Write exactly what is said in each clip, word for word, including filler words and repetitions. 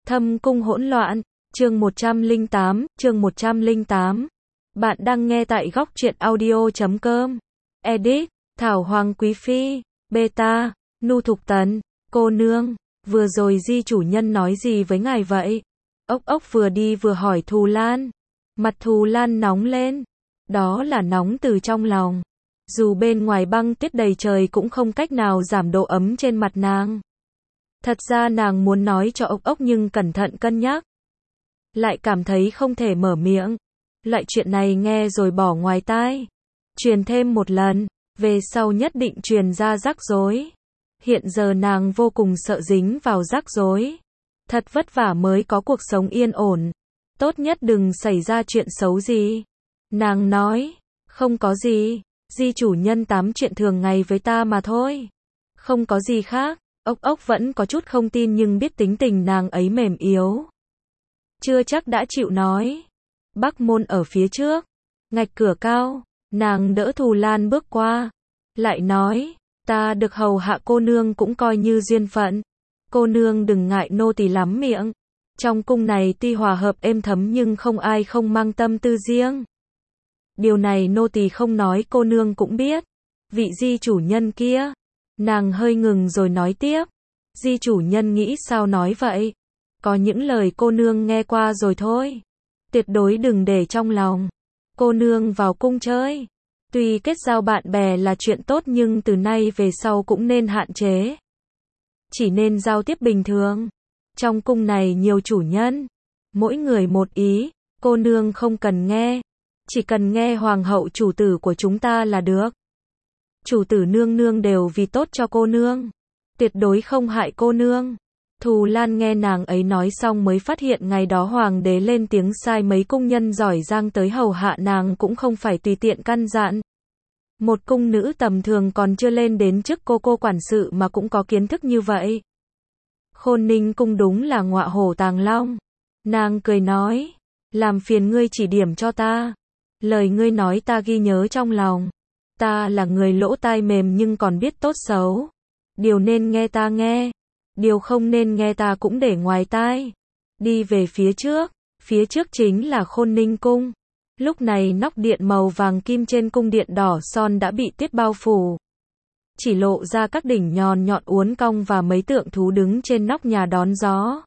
Thâm cung hỗn loạn, chương một trăm lẻ tám, chương một trăm lẻ tám. Bạn đang nghe tại góc truyện audio chấm com. Edit, Thảo Hoàng Quý Phi, Beta, Nu Thục Tần, cô nương, vừa rồi Di chủ nhân nói gì với ngài vậy? Ốc ốc vừa đi vừa hỏi Thù Lan. Mặt Thù Lan nóng lên. Đó là nóng từ trong lòng. Dù bên ngoài băng tuyết đầy trời cũng không cách nào giảm độ ấm trên mặt nàng. Thật ra nàng muốn nói cho ốc ốc nhưng cẩn thận cân nhắc. Lại cảm thấy không thể mở miệng. Loại chuyện này nghe rồi bỏ ngoài tai. Truyền thêm một lần, về sau nhất định truyền ra rắc rối. Hiện giờ nàng vô cùng sợ dính vào rắc rối. Thật vất vả mới có cuộc sống yên ổn. Tốt nhất đừng xảy ra chuyện xấu gì. Nàng nói, không có gì, Di chủ nhân tám chuyện thường ngày với ta mà thôi. Không có gì khác. Ốc ốc vẫn có chút không tin nhưng biết tính tình nàng ấy mềm yếu. Chưa chắc đã chịu nói. Bắc môn ở phía trước. Ngạch cửa cao. Nàng đỡ Thù Lan bước qua. Lại nói, ta được hầu hạ cô nương cũng coi như duyên phận. Cô nương đừng ngại nô tỳ lắm miệng. Trong cung này tuy hòa hợp êm thấm nhưng không ai không mang tâm tư riêng. Điều này nô tỳ không nói cô nương cũng biết. Vị Di chủ nhân kia. Nàng hơi ngừng rồi nói tiếp. Di chủ nhân nghĩ sao nói vậy? Có những lời cô nương nghe qua rồi thôi. Tuyệt đối đừng để trong lòng. Cô nương vào cung chơi. Tuy kết giao bạn bè là chuyện tốt nhưng từ nay về sau cũng nên hạn chế. Chỉ nên giao tiếp bình thường. Trong cung này nhiều chủ nhân. Mỗi người một ý. Cô nương không cần nghe. Chỉ cần nghe hoàng hậu chủ tử của chúng ta là được. Chủ tử nương nương đều vì tốt cho cô nương. Tuyệt đối không hại cô nương. Thù Lan nghe nàng ấy nói xong mới phát hiện ngày đó hoàng đế lên tiếng sai mấy cung nhân giỏi giang tới hầu hạ nàng cũng không phải tùy tiện căn dặn. Một cung nữ tầm thường còn chưa lên đến chức cô cô quản sự mà cũng có kiến thức như vậy. Khôn Ninh cung đúng là ngọa hổ tàng long. Nàng cười nói, làm phiền ngươi chỉ điểm cho ta. Lời ngươi nói ta ghi nhớ trong lòng. Ta là người lỗ tai mềm nhưng còn biết tốt xấu. Điều nên nghe ta nghe. Điều không nên nghe ta cũng để ngoài tai. Đi về phía trước. Phía trước chính là Khôn Ninh cung. Lúc này nóc điện màu vàng kim trên cung điện đỏ son đã bị tuyết bao phủ. Chỉ lộ ra các đỉnh nhọn nhọn uốn cong và mấy tượng thú đứng trên nóc nhà đón gió.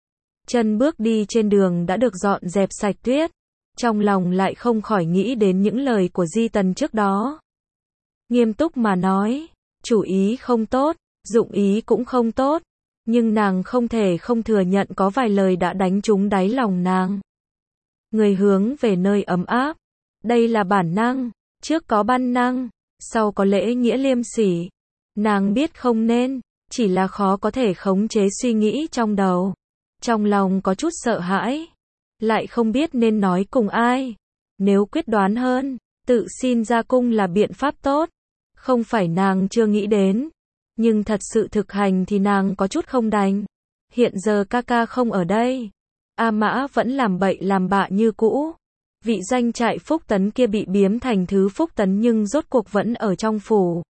Chân bước đi trên đường đã được dọn dẹp sạch tuyết. Trong lòng lại không khỏi nghĩ đến những lời của Di Tần trước đó. Nghiêm túc mà nói, chủ ý không tốt, dụng ý cũng không tốt, nhưng nàng không thể không thừa nhận có vài lời đã đánh trúng đáy lòng nàng. Người hướng về nơi ấm áp, đây là bản năng, trước có ban năng, sau có lễ nghĩa liêm sỉ. Nàng biết không nên, chỉ là khó có thể khống chế suy nghĩ trong đầu. Trong lòng có chút sợ hãi, lại không biết nên nói cùng ai. Nếu quyết đoán hơn, tự xin ra cung là biện pháp tốt. Không phải nàng chưa nghĩ đến, nhưng thật sự thực hành thì nàng có chút không đành. Hiện giờ ca ca không ở đây, A Mã vẫn làm bậy làm bạ như cũ. Vị danh trại Phúc Tấn kia bị biếm thành thứ Phúc Tấn nhưng rốt cuộc vẫn ở trong phủ.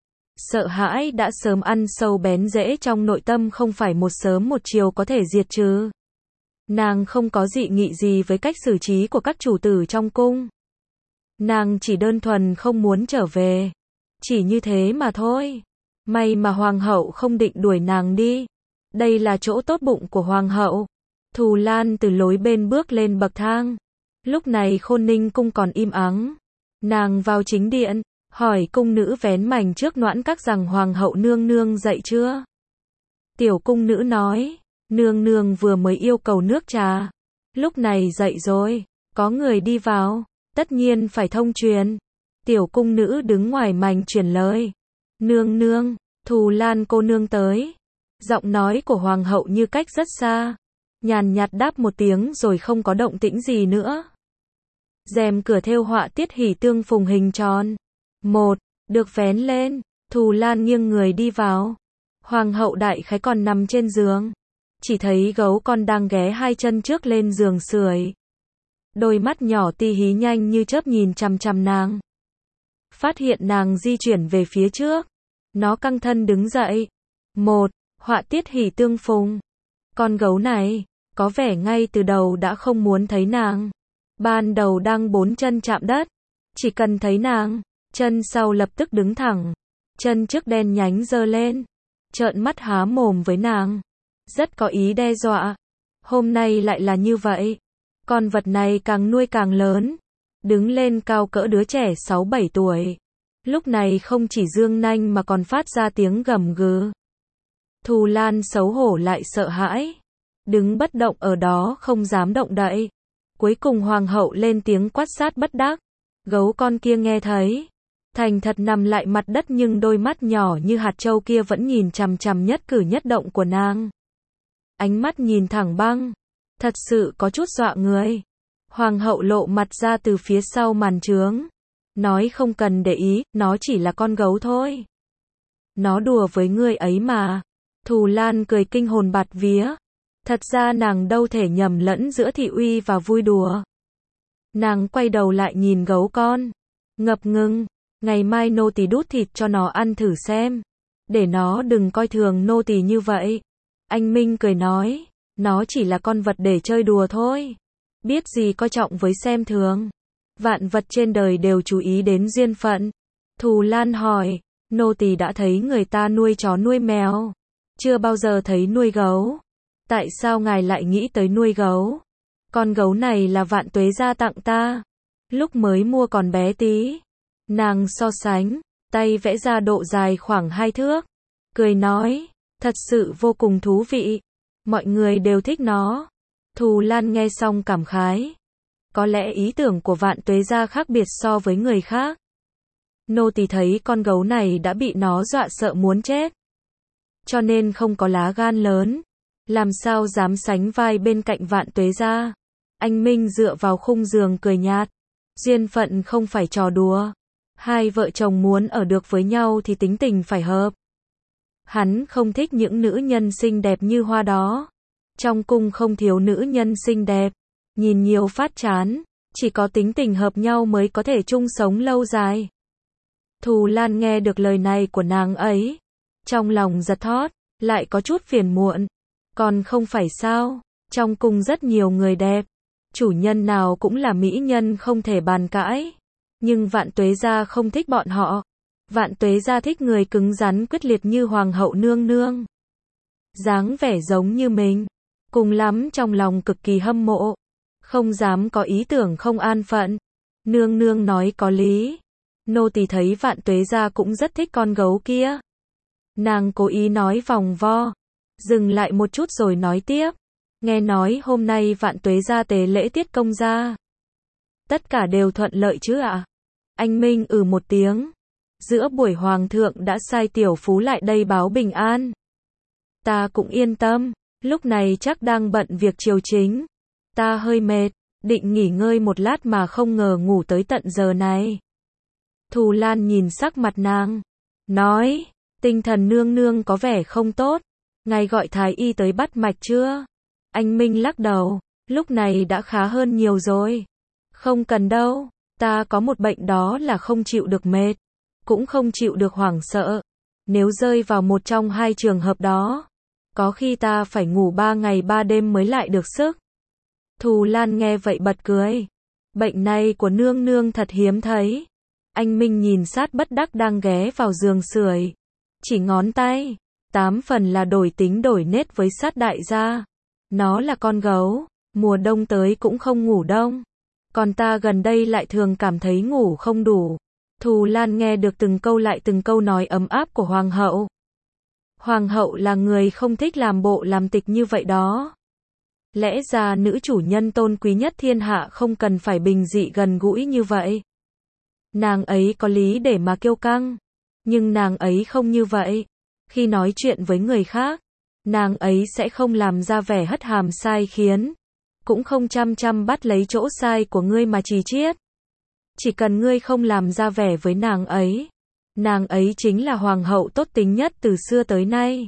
Sợ hãi đã sớm ăn sâu bén rễ trong nội tâm, không phải một sớm một chiều có thể diệt trừ. Nàng không có dị nghị gì với cách xử trí của các chủ tử trong cung. Nàng chỉ đơn thuần không muốn trở về. Chỉ như thế mà thôi. May mà hoàng hậu không định đuổi nàng đi. Đây là chỗ tốt bụng của hoàng hậu. Thù Lan từ lối bên bước lên bậc thang. Lúc này Khôn Ninh cung còn im ắng. Nàng vào chính điện, hỏi cung nữ vén mảnh trước noãn các rằng hoàng hậu nương nương dậy chưa? Tiểu cung nữ nói, nương nương vừa mới yêu cầu nước trà. Lúc này dậy rồi, có người đi vào, tất nhiên phải thông truyền. Tiểu cung nữ đứng ngoài mảnh truyền lời. Nương nương, Thù Lan cô nương tới. Giọng nói của hoàng hậu như cách rất xa. Nhàn nhạt đáp một tiếng rồi không có động tĩnh gì nữa. Rèm cửa thêu họa tiết hỷ tương phùng hình tròn. Một, được vén lên. Thù Lan nghiêng người đi vào. Hoàng hậu đại khái còn nằm trên giường. Chỉ thấy gấu con đang ghé hai chân trước lên giường sưởi. Đôi mắt nhỏ ti hí nhanh như chớp nhìn chằm chằm nàng. Phát hiện nàng di chuyển về phía trước. Nó căng thân đứng dậy. Một, họa tiết hỷ tương phùng. Con gấu này, có vẻ ngay từ đầu đã không muốn thấy nàng. Ban đầu đang bốn chân chạm đất, chỉ cần thấy nàng, chân sau lập tức đứng thẳng, chân trước đen nhánh giơ lên, trợn mắt há mồm với nàng, rất có ý đe dọa. Hôm nay lại là như vậy, con vật này càng nuôi càng lớn, đứng lên cao cỡ đứa trẻ sáu bảy tuổi. Lúc này không chỉ dương nanh mà còn phát ra tiếng gầm gừ. Thù Lan xấu hổ lại sợ hãi, đứng bất động ở đó không dám động đậy. Cuối cùng hoàng hậu lên tiếng quát sát bất đắc. Gấu con kia nghe thấy, thành thật nằm lại mặt đất, nhưng đôi mắt nhỏ như hạt trâu kia vẫn nhìn chằm chằm nhất cử nhất động của nàng. Ánh mắt nhìn thẳng băng, thật sự có chút dọa người. Hoàng hậu lộ mặt ra từ phía sau màn trướng, nói không cần để ý, nó chỉ là con gấu thôi. Nó đùa với ngươi ấy mà. Thù Lan cười kinh hồn bạt vía. Thật ra nàng đâu thể nhầm lẫn giữa thị uy và vui đùa. Nàng quay đầu lại nhìn gấu con, ngập ngừng, ngày mai nô tỳ đút thịt cho nó ăn thử xem, để nó đừng coi thường nô tỳ như vậy. Anh Minh cười nói, nó chỉ là con vật để chơi đùa thôi, biết gì coi trọng với xem thường. Vạn vật trên đời đều chú ý đến duyên phận. Thù Lan hỏi, nô tỳ đã thấy người ta nuôi chó nuôi mèo, chưa bao giờ thấy nuôi gấu. Tại sao ngài lại nghĩ tới nuôi gấu? Con gấu này là Vạn Tuế gia tặng ta, lúc mới mua còn bé tí. Nàng so sánh, tay vẽ ra độ dài khoảng hai thước, cười nói, thật sự vô cùng thú vị, mọi người đều thích nó. Thù Lan nghe xong cảm khái, có lẽ ý tưởng của Vạn Tuế gia khác biệt so với người khác. Nô tỳ thấy con gấu này đã bị nó dọa sợ muốn chết, cho nên không có lá gan lớn, làm sao dám sánh vai bên cạnh Vạn Tuế gia. Anh Minh dựa vào khung giường cười nhạt, duyên phận không phải trò đùa, hai vợ chồng muốn ở được với nhau thì tính tình phải hợp. Hắn không thích những nữ nhân xinh đẹp như hoa đó, trong cung không thiếu nữ nhân xinh đẹp, nhìn nhiều phát chán, chỉ có tính tình hợp nhau mới có thể chung sống lâu dài. Thù Lan nghe được lời này của nàng ấy, trong lòng giật thót, lại có chút phiền muộn. Còn không phải sao, trong cung rất nhiều người đẹp, chủ nhân nào cũng là mỹ nhân không thể bàn cãi, nhưng Vạn Tuế gia không thích bọn họ. Vạn Tuế gia thích người cứng rắn quyết liệt như hoàng hậu nương nương, dáng vẻ giống như mình, cùng lắm trong lòng cực kỳ hâm mộ, không dám có ý tưởng không an phận. Nương nương nói có lý, nô tỳ thấy Vạn Tuế gia cũng rất thích con gấu kia. Nàng cố ý nói vòng vo, dừng lại một chút rồi nói tiếp, nghe nói hôm nay Vạn Tuế gia tế lễ tiết công gia, tất cả đều thuận lợi chứ ạ? À? Anh Minh ừ một tiếng, giữa buổi hoàng thượng đã sai tiểu phú lại đây báo bình an. Ta cũng yên tâm, lúc này chắc đang bận việc triều chính, ta hơi mệt, định nghỉ ngơi một lát mà không ngờ ngủ tới tận giờ này. Thù Lan nhìn sắc mặt nàng, nói, tinh thần nương nương có vẻ không tốt, ngài gọi thái y tới bắt mạch chưa? Anh Minh lắc đầu, lúc này đã khá hơn nhiều rồi. Không cần đâu, ta có một bệnh đó là không chịu được mệt, cũng không chịu được hoảng sợ. Nếu rơi vào một trong hai trường hợp đó, có khi ta phải ngủ ba ngày ba đêm mới lại được sức. Thù Lan nghe vậy bật cười. Bệnh này của nương nương thật hiếm thấy. Anh Minh nhìn sát bất đắc đang ghé vào giường sưởi, chỉ ngón tay, tám phần là đổi tính đổi nết với sát đại gia. Nó là con gấu, mùa đông tới cũng không ngủ đông. Còn ta gần đây lại thường cảm thấy ngủ không đủ. Thù Lan nghe được từng câu lại từng câu nói ấm áp của hoàng hậu. Hoàng hậu là người không thích làm bộ làm tịch như vậy đó. Lẽ ra nữ chủ nhân tôn quý nhất thiên hạ không cần phải bình dị gần gũi như vậy. Nàng ấy có lý để mà kiêu căng, nhưng nàng ấy không như vậy. Khi nói chuyện với người khác, nàng ấy sẽ không làm ra vẻ hất hàm sai khiến, cũng không chăm chăm bắt lấy chỗ sai của ngươi mà chì chiết. Chỉ cần ngươi không làm ra vẻ với nàng ấy, nàng ấy chính là hoàng hậu tốt tính nhất từ xưa tới nay.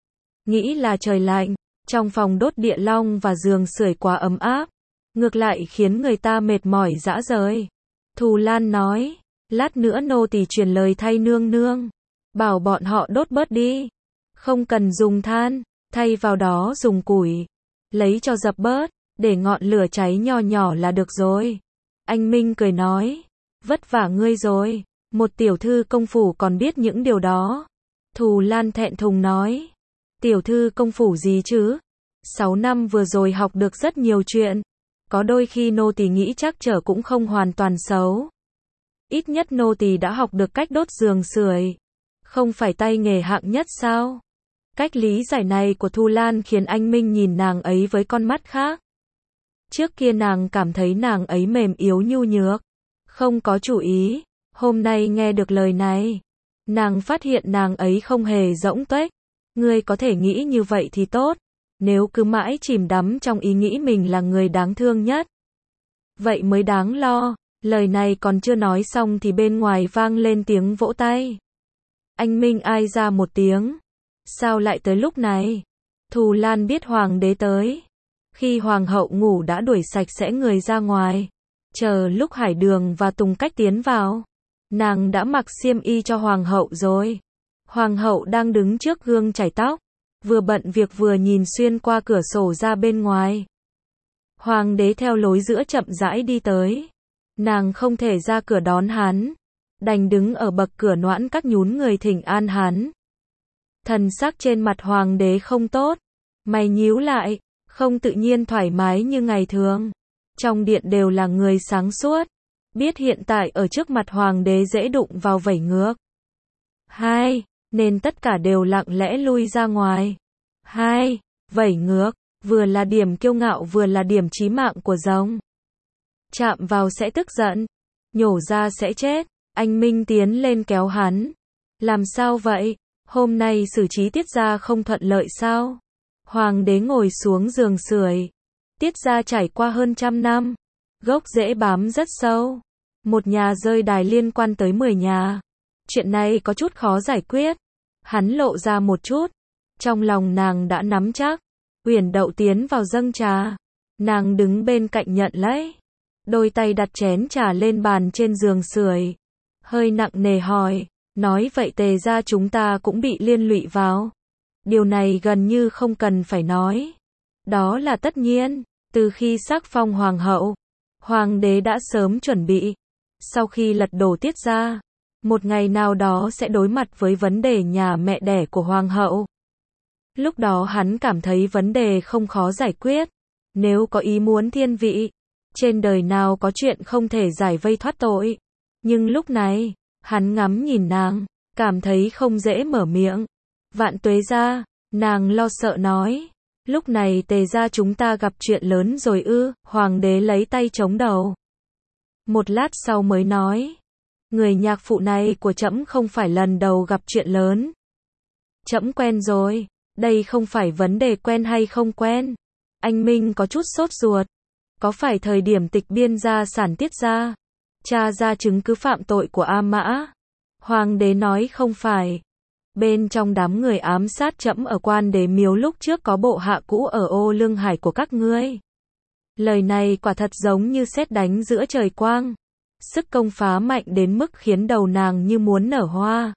Nghĩ là trời lạnh, trong phòng đốt địa long và giường sưởi quá ấm áp, ngược lại khiến người ta mệt mỏi rã rời. Thù Lan nói, lát nữa nô tỳ truyền lời thay nương nương, bảo bọn họ đốt bớt đi, không cần dùng than, thay vào đó dùng củi. lấy cho dập bớt, để ngọn lửa cháy nho nhỏ là được rồi. Anh Minh cười nói, vất vả ngươi rồi, một tiểu thư công phủ còn biết những điều đó. Thù Lan thẹn thùng nói, tiểu thư công phủ gì chứ? Sáu năm vừa rồi học được rất nhiều chuyện, có đôi khi nô tỳ nghĩ chắc trở cũng không hoàn toàn xấu. Ít nhất nô tỳ đã học được cách đốt giường sưởi, không phải tay nghề hạng nhất sao? Cách lý giải này của Thu Lan khiến anh Minh nhìn nàng ấy với con mắt khác. Trước kia nàng cảm thấy nàng ấy mềm yếu nhu nhược, không có chủ ý, hôm nay nghe được lời này, nàng phát hiện nàng ấy không hề rỗng tuếch. Ngươi có thể nghĩ như vậy thì tốt, nếu cứ mãi chìm đắm trong ý nghĩ mình là người đáng thương nhất, vậy mới đáng lo. Lời này còn chưa nói xong thì bên ngoài vang lên tiếng vỗ tay. Anh Minh ai ra một tiếng. Sao lại tới lúc này? Thù Lan biết hoàng đế tới. Khi hoàng hậu ngủ đã đuổi sạch sẽ người ra ngoài. Chờ lúc Hải Đường và Tùng Cách tiến vào, nàng đã mặc xiêm y cho hoàng hậu rồi. Hoàng hậu đang đứng trước gương chải tóc, vừa bận việc vừa nhìn xuyên qua cửa sổ ra bên ngoài. Hoàng đế theo lối giữa chậm rãi đi tới. Nàng không thể ra cửa đón hắn, đành đứng ở bậc cửa noãn các nhún người thỉnh an hắn. Thần sắc trên mặt hoàng đế không tốt, mày nhíu lại, không tự nhiên thoải mái như ngày thường. Trong điện đều là người sáng suốt, biết hiện tại ở trước mặt hoàng đế dễ đụng vào vẩy ngược. Hai, nên tất cả đều lặng lẽ lui ra ngoài. Hai, vẩy ngược, vừa là điểm kiêu ngạo vừa là điểm chí mạng của rồng. Chạm vào sẽ tức giận, nhổ ra sẽ chết. Anh Minh tiến lên kéo hắn. Làm sao vậy? Hôm nay xử trí Tiết gia không thuận lợi sao? Hoàng đế ngồi xuống giường sưởi. Tiết gia trải qua hơn trăm năm, gốc rễ bám rất sâu. Một nhà rơi đài liên quan tới mười nhà. Chuyện này có chút khó giải quyết. Hắn lộ ra một chút. Trong lòng nàng đã nắm chắc. Uyển Đậu tiến vào dâng trà. Nàng đứng bên cạnh nhận lấy. Đôi tay đặt chén trà lên bàn trên giường sưởi. Hơi nặng nề hỏi. Nói vậy Tề gia chúng ta cũng bị liên lụy vào. Điều này gần như không cần phải nói. Đó là tất nhiên. Từ khi sắc phong hoàng hậu, hoàng đế đã sớm chuẩn bị. Sau khi lật đổ Tiết gia, một ngày nào đó sẽ đối mặt với vấn đề nhà mẹ đẻ của hoàng hậu. Lúc đó hắn cảm thấy vấn đề không khó giải quyết. Nếu có ý muốn thiên vị, trên đời nào có chuyện không thể giải vây thoát tội. Nhưng lúc này, hắn ngắm nhìn nàng, cảm thấy không dễ mở miệng. Vạn Tuế gia, nàng lo sợ nói. Lúc này Tề gia chúng ta gặp chuyện lớn rồi ư? Hoàng đế lấy tay chống đầu. Một lát sau mới nói. Người nhạc phụ này của trẫm không phải lần đầu gặp chuyện lớn. Trẫm quen rồi, đây không phải vấn đề quen hay không quen. Anh Minh có chút sốt ruột. Có phải thời điểm tịch biên gia sản Tiết gia, tra ra chứng cứ phạm tội của A Mã? Hoàng đế nói không phải. Bên trong đám người ám sát trẫm ở Quan Đế Miếu lúc trước có bộ hạ cũ ở Ô Lương Hải của các ngươi. Lời này quả thật giống như sét đánh giữa trời quang. Sức công phá mạnh đến mức khiến đầu nàng như muốn nở hoa.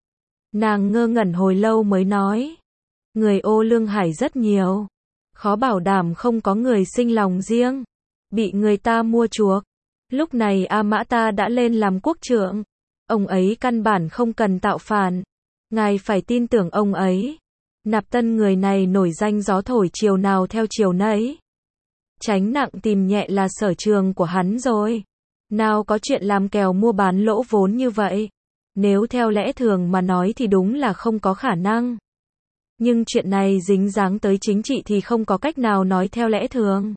Nàng ngơ ngẩn hồi lâu mới nói. Người Ô Lương Hải rất nhiều. Khó bảo đảm không có người sinh lòng riêng. Bị người ta mua chuộc. Lúc này A Mã ta đã lên làm quốc trưởng. Ông ấy căn bản không cần tạo phản. Ngài phải tin tưởng ông ấy. Nạp Tân người này nổi danh gió thổi chiều nào theo chiều nấy. Tránh nặng tìm nhẹ là sở trường của hắn rồi. Nào có chuyện làm kèo mua bán lỗ vốn như vậy. Nếu theo lẽ thường mà nói thì đúng là không có khả năng. Nhưng chuyện này dính dáng tới chính trị thì không có cách nào nói theo lẽ thường.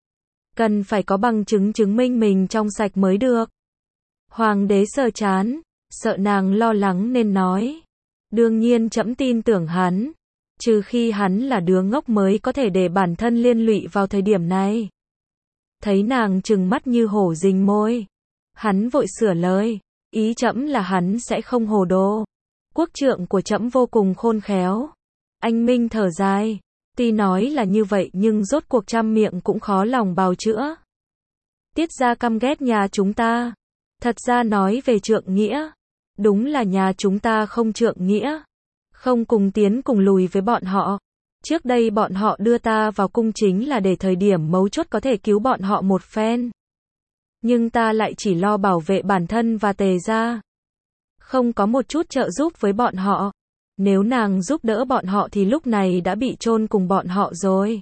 Cần phải có bằng chứng chứng minh mình trong sạch mới được. Hoàng đế sờ chán, sợ nàng lo lắng nên nói. Đương nhiên trẫm tin tưởng hắn. Trừ khi hắn là đứa ngốc mới có thể để bản thân liên lụy vào thời điểm này. Thấy nàng trừng mắt như hổ rình môi. Hắn vội sửa lời. Ý trẫm là hắn sẽ không hồ đồ. Quốc trượng của trẫm vô cùng khôn khéo. Anh Minh thở dài. Tuy nói là như vậy nhưng rốt cuộc trăm miệng cũng khó lòng bào chữa. Tiết gia căm ghét nhà chúng ta. Thật ra nói về trượng nghĩa. Đúng là nhà chúng ta không trượng nghĩa. Không cùng tiến cùng lùi với bọn họ. Trước đây bọn họ đưa ta vào cung chính là để thời điểm mấu chốt có thể cứu bọn họ một phen. Nhưng ta lại chỉ lo bảo vệ bản thân và Tề gia. Không có một chút trợ giúp với bọn họ. Nếu nàng giúp đỡ bọn họ thì lúc này đã bị chôn cùng bọn họ rồi.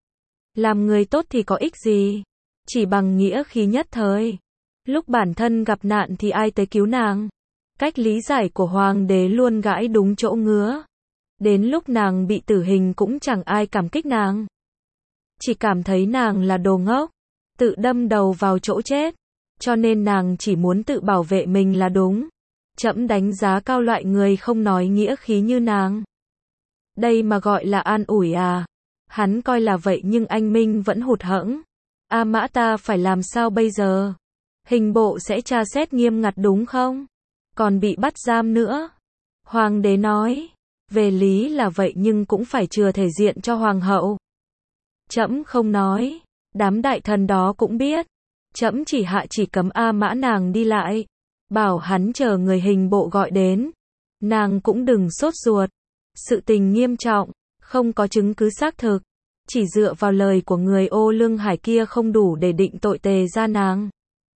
Làm người tốt thì có ích gì? Chỉ bằng nghĩa khí nhất thời. Lúc bản thân gặp nạn thì ai tới cứu nàng? Cách lý giải của hoàng đế luôn gãi đúng chỗ ngứa. Đến lúc nàng bị tử hình cũng chẳng ai cảm kích nàng. Chỉ cảm thấy nàng là đồ ngốc, tự đâm đầu vào chỗ chết. Cho nên nàng chỉ muốn tự bảo vệ mình là đúng. Trẫm đánh giá cao loại người không nói nghĩa khí như nàng. Đây mà gọi là an ủi à? Hắn coi là vậy nhưng anh Minh vẫn hụt hẫng. A Mã ta phải làm sao bây giờ? Hình bộ sẽ tra xét nghiêm ngặt đúng không? Còn bị bắt giam nữa. Hoàng đế nói, về lý là vậy nhưng cũng phải chừa thể diện cho hoàng hậu. Trẫm không nói, đám đại thần đó cũng biết. Trẫm chỉ hạ chỉ cấm A Mã nàng đi lại, bảo hắn chờ người hình bộ gọi đến. Nàng cũng đừng sốt ruột. Sự tình nghiêm trọng, không có chứng cứ xác thực. Chỉ dựa vào lời của người ô Lương Hải kia không đủ để định tội Tề gia nàng.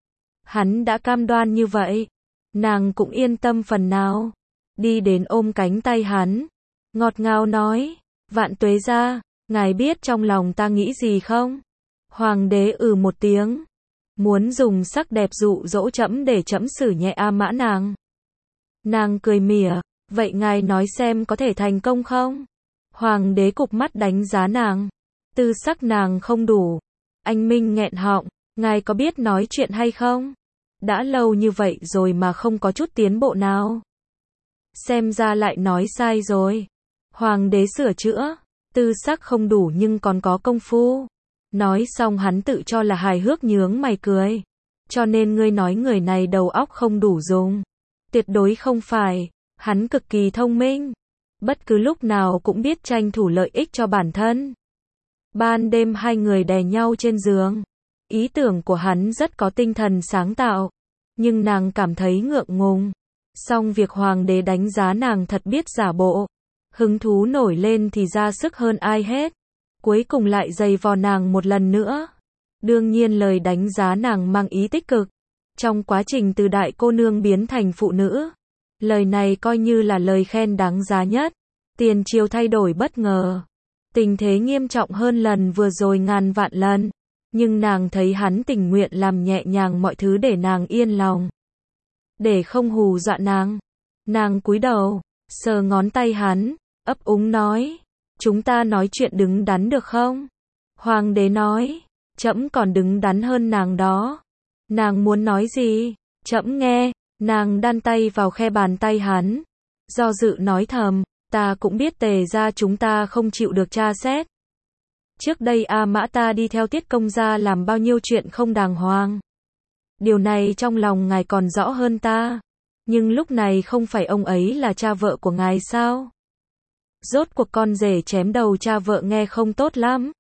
Hắn đã cam đoan như vậy, nàng cũng yên tâm phần nào. Đi đến ôm cánh tay hắn, ngọt ngào nói, Vạn Tuế gia, ngài biết trong lòng ta nghĩ gì không? Hoàng đế ừ một tiếng, muốn dùng sắc đẹp dụ dỗ trẫm để trẫm xử nhẹ A Mã nàng. Nàng cười mỉa, vậy ngài nói xem có thể thành công không? Hoàng đế cụp mắt đánh giá nàng, tư sắc nàng không đủ. Anh Minh nghẹn họng, ngài có biết nói chuyện hay không? Đã lâu như vậy rồi mà không có chút tiến bộ nào. Xem ra lại nói sai rồi. Hoàng đế sửa chữa, tư sắc không đủ nhưng còn có công phu. Nói xong hắn tự cho là hài hước nhướng mày cười. Cho nên ngươi nói người này đầu óc không đủ dùng. Tuyệt đối không phải, hắn cực kỳ thông minh. Bất cứ lúc nào cũng biết tranh thủ lợi ích cho bản thân. Ban đêm hai người đè nhau trên giường. Ý tưởng của hắn rất có tinh thần sáng tạo. Nhưng nàng cảm thấy ngượng ngùng. Xong việc hoàng đế đánh giá nàng thật biết giả bộ. Hứng thú nổi lên thì ra sức hơn ai hết. Cuối cùng lại giày vò nàng một lần nữa. Đương nhiên lời đánh giá nàng mang ý tích cực. Trong quá trình từ đại cô nương biến thành phụ nữ. Lời này coi như là lời khen đáng giá nhất. Tiền triều thay đổi bất ngờ. Tình thế nghiêm trọng hơn lần vừa rồi ngàn vạn lần. Nhưng nàng thấy hắn tình nguyện làm nhẹ nhàng mọi thứ để nàng yên lòng. Để không hù dọa nàng. Nàng cúi đầu, sờ ngón tay hắn, ấp úng nói. Chúng ta nói chuyện đứng đắn được không? Hoàng đế nói, trẫm còn đứng đắn hơn nàng đó. Nàng muốn nói gì? Trẫm nghe. Nàng đan tay vào khe bàn tay hắn. Do dự nói thầm, ta cũng biết Tề gia chúng ta không chịu được tra xét. Trước đây A Mã ta đi theo Tiết công gia làm bao nhiêu chuyện không đàng hoàng. Điều này trong lòng ngài còn rõ hơn ta. Nhưng lúc này không phải ông ấy là cha vợ của ngài sao? Rốt cuộc con rể chém đầu cha vợ nghe không tốt lắm.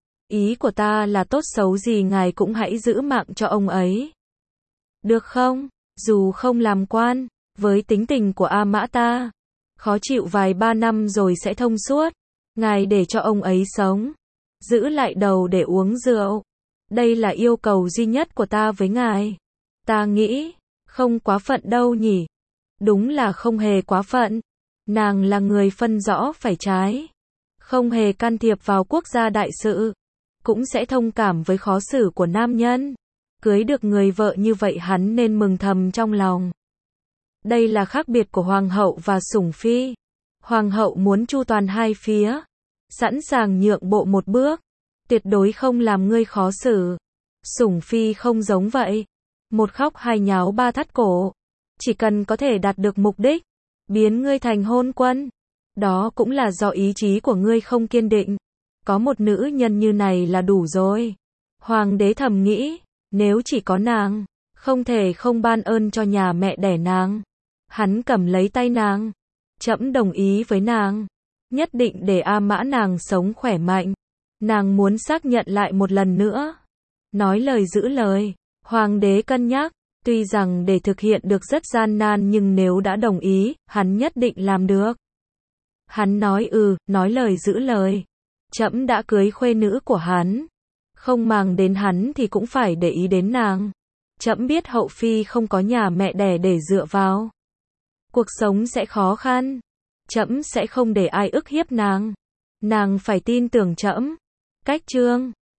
Ý của ta là tốt xấu gì ngài cũng hãy giữ mạng cho ông ấy. Được không? Dù không làm quan, với tính tình của A Mã ta, khó chịu vài ba năm rồi sẽ thông suốt. Ngài để cho ông ấy sống. Giữ lại đầu để uống rượu. Đây là yêu cầu duy nhất của ta với ngài. Ta nghĩ, không quá phận đâu nhỉ. Đúng là không hề quá phận. Nàng là người phân rõ phải trái. Không hề can thiệp vào quốc gia đại sự. Cũng sẽ thông cảm với khó xử của nam nhân. Cưới được người vợ như vậy hắn nên mừng thầm trong lòng. Đây là khác biệt của hoàng hậu và sủng phi. Hoàng hậu muốn chu toàn hai phía. Sẵn sàng nhượng bộ một bước. Tuyệt đối không làm ngươi khó xử. Sủng phi không giống vậy. Một khóc hai nháo ba thắt cổ. Chỉ cần có thể đạt được mục đích. Biến ngươi thành hôn quân. Đó cũng là do ý chí của ngươi không kiên định. Có một nữ nhân như này là đủ rồi. Hoàng đế thầm nghĩ. Nếu chỉ có nàng, không thể không ban ơn cho nhà mẹ đẻ nàng. Hắn cầm lấy tay nàng. Trẫm đồng ý với nàng. Nhất định để A Mã nàng sống khỏe mạnh. Nàng muốn xác nhận lại một lần nữa. Nói lời giữ lời. Hoàng đế cân nhắc. Tuy rằng để thực hiện được rất gian nan nhưng nếu đã đồng ý, hắn nhất định làm được. Hắn nói ừ, nói lời giữ lời. Trẫm đã cưới khuê nữ của hắn, không màng đến hắn thì cũng phải để ý đến nàng. Trẫm biết hậu phi không có nhà mẹ đẻ để dựa vào, cuộc sống sẽ khó khăn. Trẫm sẽ không để ai ức hiếp nàng. Nàng phải tin tưởng trẫm. Cách chương